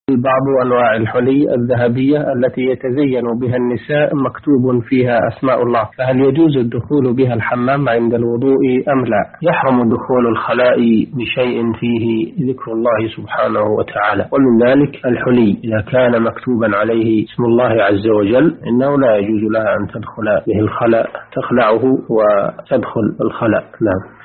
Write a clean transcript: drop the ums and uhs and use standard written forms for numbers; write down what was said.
بعض أنواع الحلي الذهبية التي يتزين بها النساء مكتوب فيها أسماء الله، فهل يجوز الدخول بها الحمام عند الوضوء أم لا؟ يحرم دخول الخلاء بشيء فيه ذكر الله سبحانه وتعالى، ومن ذلك الحلي إذا كان مكتوبا عليه اسم الله عز وجل إنه لا يجوز لها أن تدخل به الخلاء، تخلعه وتدخل الخلاء. نعم.